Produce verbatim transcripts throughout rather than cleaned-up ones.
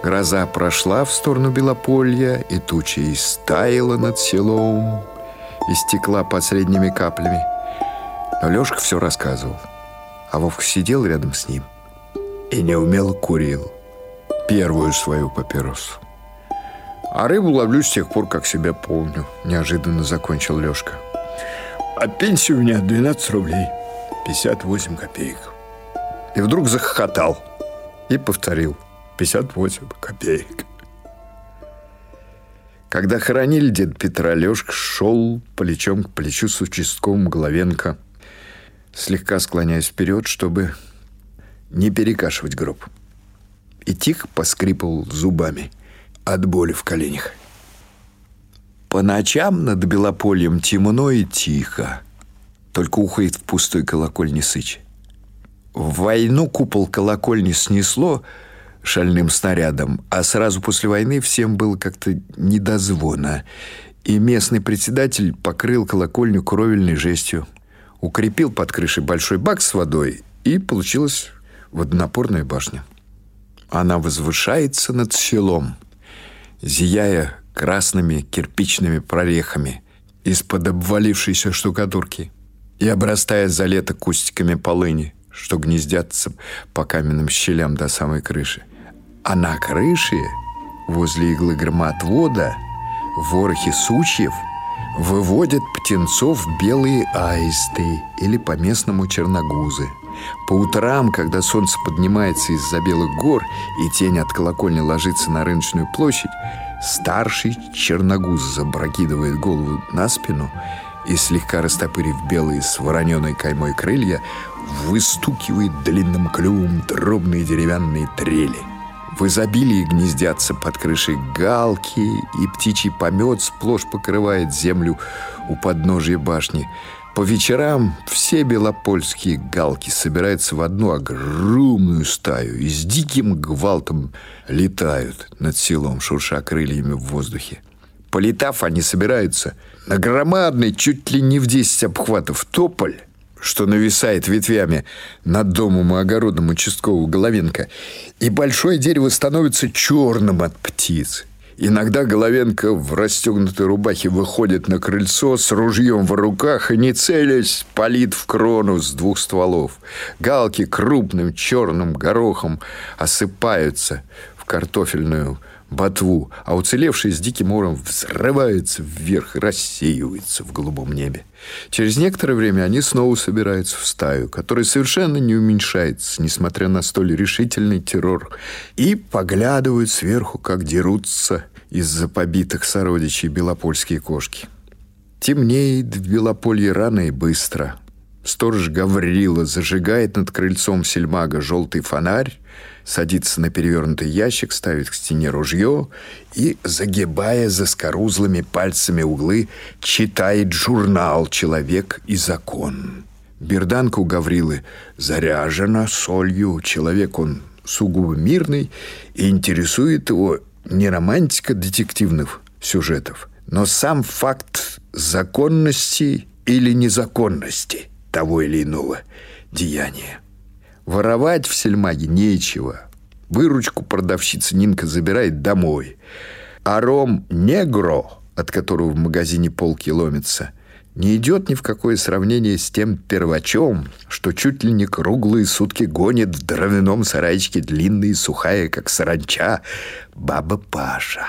Гроза прошла в сторону Белополья, и туча истаяла над селом, и стекла последними каплями. Но Лёшка все рассказывал, а Вовка сидел рядом с ним и неумело курил первую свою папиросу. «А рыбу ловлю с тех пор, как себя помню», — неожиданно закончил Лёшка. «А пенсия у меня двенадцать рублей, пятьдесят восемь копеек». И вдруг захохотал и повторил: пятьдесят восемь копеек. Когда хоронили деда Петра, Лёшка шел плечом к плечу с участковым Головенко, слегка склоняясь вперед, чтобы не перекашивать гроб, и тихо поскрипывал зубами от боли в коленях. По ночам над Белопольем темно и тихо, только ухает в пустой колокольне сыч. В войну купол колокольни снесло шальным снарядом, а сразу после войны всем было как-то не до звона, и местный председатель покрыл колокольню кровельной жестью, укрепил под крышей большой бак с водой, и получилась водонапорная башня. Она возвышается над селом, зияя красными кирпичными прорехами из-под обвалившейся штукатурки и обрастая за лето кустиками полыни, что гнездятся по каменным щелям до самой крыши. А на крыше, возле иглы громоотвода, в ворохе сучьев выводят птенцов белые аисты или по-местному черногузы. По утрам, когда солнце поднимается из-за белых гор и тень от колокольни ложится на рыночную площадь, старший черногуз запрокидывает голову на спину и, слегка растопырив белые с вороненой каймой крылья, выстукивает длинным клювом дробные деревянные трели. В изобилии гнездятся под крышей галки, и птичий помет сплошь покрывает землю у подножия башни. По вечерам все белопольские галки собираются в одну огромную стаю и с диким гвалтом летают над селом, шурша крыльями в воздухе. Полетав, они собираются на громадный, чуть ли не в десять обхватов тополь, что нависает ветвями над домом и огородом участкового Головенко, и большое дерево становится черным от птиц. Иногда Головенко в расстегнутой рубахе выходит на крыльцо с ружьем в руках и, не целясь, палит в крону с двух стволов. Галки крупным черным горохом осыпаются в картофельную ботву, а уцелевшие с диким ором взрываются вверх и рассеиваются в голубом небе. Через некоторое время они снова собираются в стаю, которая совершенно не уменьшается, несмотря на столь решительный террор, и поглядывают сверху, как дерутся из-за побитых сородичей белопольские кошки. Темнеет в Белополье рано и быстро. Сторож Гаврила зажигает над крыльцом сельмага желтый фонарь, садится на перевернутый ящик, ставит к стене ружье и, загибая заскорузлыми пальцами углы, читает журнал «Человек и закон». Берданка у Гаврилы заряжена солью. Человек он сугубо мирный, и интересует его не романтика детективных сюжетов, но сам факт законности или незаконности того или иного деяния. Воровать в сельмаге нечего. Выручку продавщица Нинка забирает домой. А ром «Негро», от которого в магазине полки ломятся, не идет ни в какое сравнение с тем первачом, что чуть ли не круглые сутки гонит в дровяном сарайчике длинная и сухая, как саранча, баба Паша.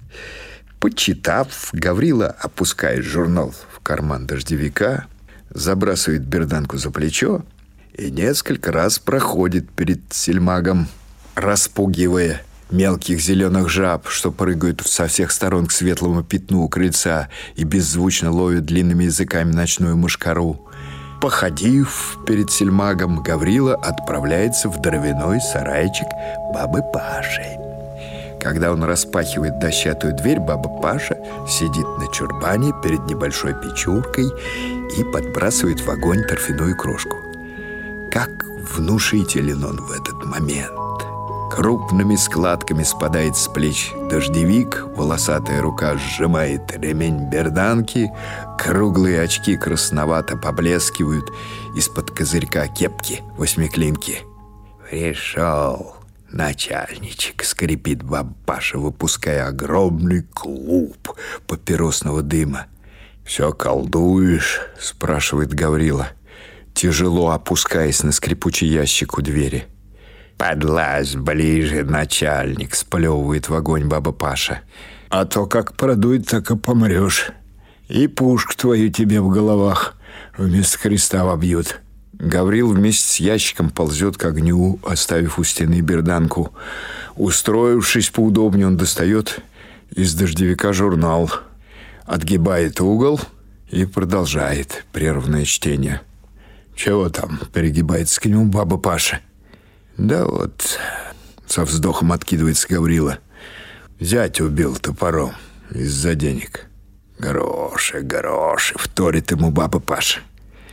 Почитав, Гаврила опускает журнал в карман дождевика, забрасывает берданку за плечо и несколько раз проходит перед сельмагом, распугивая мелких зеленых жаб, что прыгают со всех сторон к светлому пятну у крыльца и беззвучно ловят длинными языками ночную мошкару. Походив перед сельмагом, Гаврила отправляется в дровяной сарайчик бабы Паши. Когда он распахивает дощатую дверь, баба Паша сидит на чурбане перед небольшой печуркой и подбрасывает в огонь торфяную крошку. Как внушителен он в этот момент. Крупными складками спадает с плеч дождевик, волосатая рука сжимает ремень берданки, круглые очки красновато поблескивают из-под козырька кепки восьмиклинки. «Пришел, «Начальничек», — скрипит баба Паша, выпуская огромный клуб папиросного дыма. «Все колдуешь?» — спрашивает Гаврила, тяжело опускаясь на скрипучий ящик у двери. «Подлазь ближе, начальник», — сплевывает в огонь баба Паша. «А то как продует, так и помрешь. И пушку твою тебе в головах вместо креста вобьют». Гаврил вместе с ящиком ползет к огню, оставив у стены берданку. Устроившись поудобнее, он достает из дождевика журнал, отгибает угол и продолжает прерванное чтение. «Чего там?» — перегибается к нему баба Паша. «Да вот», — со вздохом откидывается Гаврила, «зять убил топором из-за денег». «Гроши, гроши», — вторит ему баба Паша.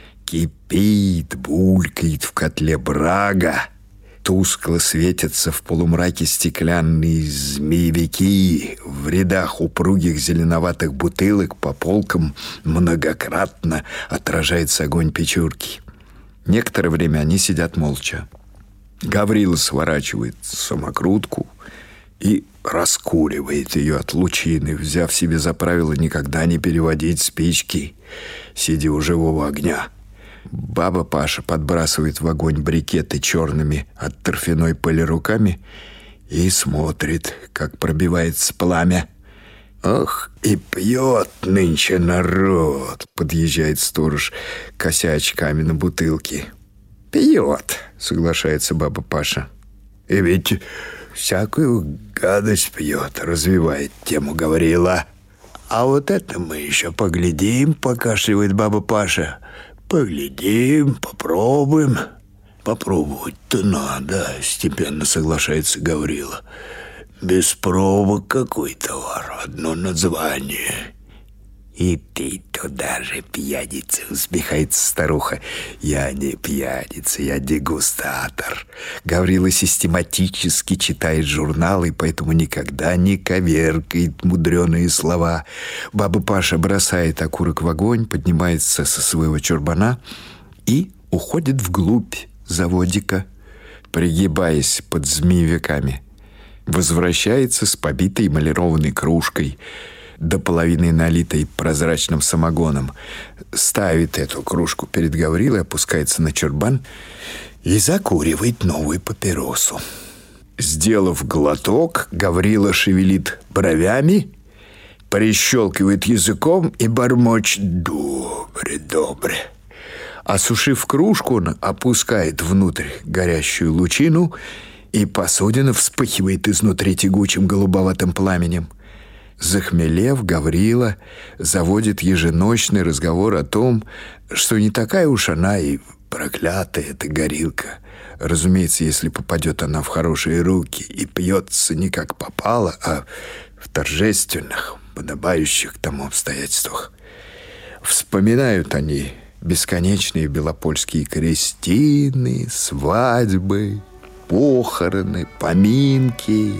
Кипит, булькает в котле брага. Тускло светятся в полумраке стеклянные змеевики. В рядах упругих зеленоватых бутылок по полкам многократно отражается огонь печурки. Некоторое время они сидят молча. Гаврила сворачивает самокрутку и раскуривает ее от лучины, взяв себе за правило никогда не переводить спички, сидя у живого огня. Баба Паша подбрасывает в огонь брикеты черными от торфяной пыли руками и смотрит, как пробивается пламя. «Ох, и пьет нынче народ!» — подъезжает сторож, кося очками на бутылке. «Пьет», — соглашается баба Паша. «И ведь всякую гадость пьет», — развивает тему Гаврила. «А вот это мы еще поглядим», — покашливает баба Паша. «Поглядим, попробуем». «Попробовать-то надо», — степенно соглашается Гаврила. «Без пробок какой товар, одно название». «И ты туда же, пьяница», — усмехается старуха. «Я не пьяница, я дегустатор». Гаврила систематически читает журналы, поэтому никогда не коверкает мудреные слова. Баба Паша бросает окурок в огонь, поднимается со своего чурбана и уходит вглубь заводика, пригибаясь под змеевиками. Возвращается с побитой эмалированной кружкой, до половины налитой прозрачным самогоном, ставит эту кружку перед Гаврилой, опускается на чурбан и закуривает новую папиросу. Сделав глоток, Гаврила шевелит бровями, прищелкивает языком и бормочет: «Добре, добре». Осушив кружку, он опускает внутрь горящую лучину, и посудина вспыхивает изнутри тягучим голубоватым пламенем. Захмелев, Гаврила заводит еженочный разговор о том, что не такая уж она и проклятая эта горилка. Разумеется, если попадет она в хорошие руки и пьется не как попало, а в торжественных, подобающих тому обстоятельствах. Вспоминают они бесконечные белопольские крестины, свадьбы, похороны, поминки.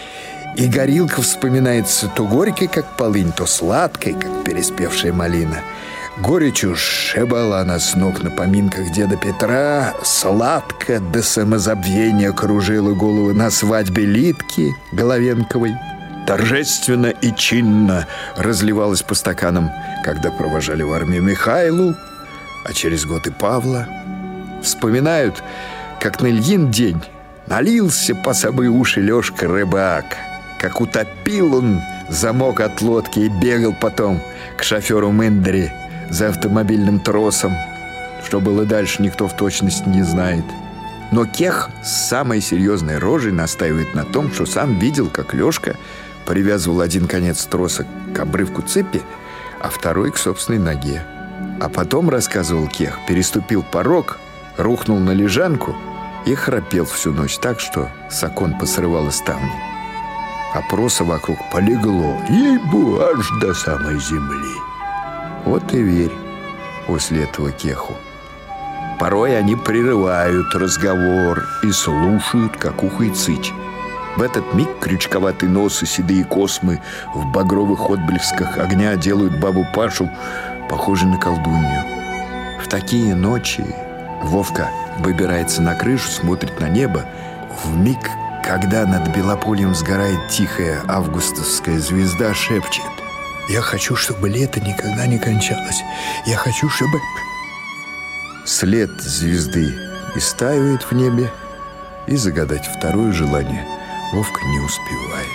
И горилка вспоминается то горькой, как полынь, то сладкой, как переспевшая малина. Горечью сшибала она с ног на поминках деда Петра, сладко до самозабвения кружила головы на свадьбе Литки Головенковой, торжественно и чинно разливалась по стаканам, когда провожали в армию Михайлу, а через год и Павла. Вспоминают, как на Ильин день налился по самые уши Лёшка рыбак, как утопил он замок от лодки и бегал потом к шоферу Мендери за автомобильным тросом. Что было дальше, никто в точности не знает. Но Кех с самой серьезной рожей настаивает на том, что сам видел, как Лёшка привязывал один конец троса к обрывку цепи, а второй к собственной ноге. А потом, рассказывал Кех, переступил порог, рухнул на лежанку и храпел всю ночь так, что с окон посрывало ставни. А проса вокруг полегло, ей-богу, аж до самой земли. Вот и верь после этого Кеху. Порой они прерывают разговор и слушают, как ухает сыч. В этот миг крючковатый нос и седые космы в багровых отблесках огня делают бабу Пашу похожей на колдунью. В такие ночи Вовка выбирается на крышу, смотрит на небо, вмиг когда над Белопольем сгорает тихая августовская звезда, шепчет: «Я хочу, чтобы лето никогда не кончалось. Я хочу, чтобы...» След звезды истаивает в небе, и загадать второе желание Вовка не успевает.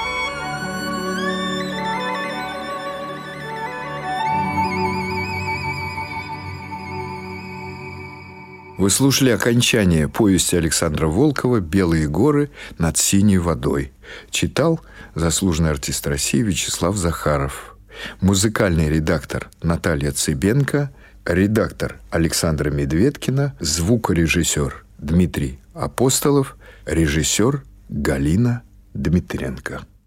Вы слушали окончание повести Александра Волкова «Белые горы над синей водой». Читал заслуженный артист России Вячеслав Захаров. Музыкальный редактор Наталья Цыбенко, редактор Александра Медведкина, звукорежиссер Дмитрий Апостолов, режиссер Галина Дмитренко.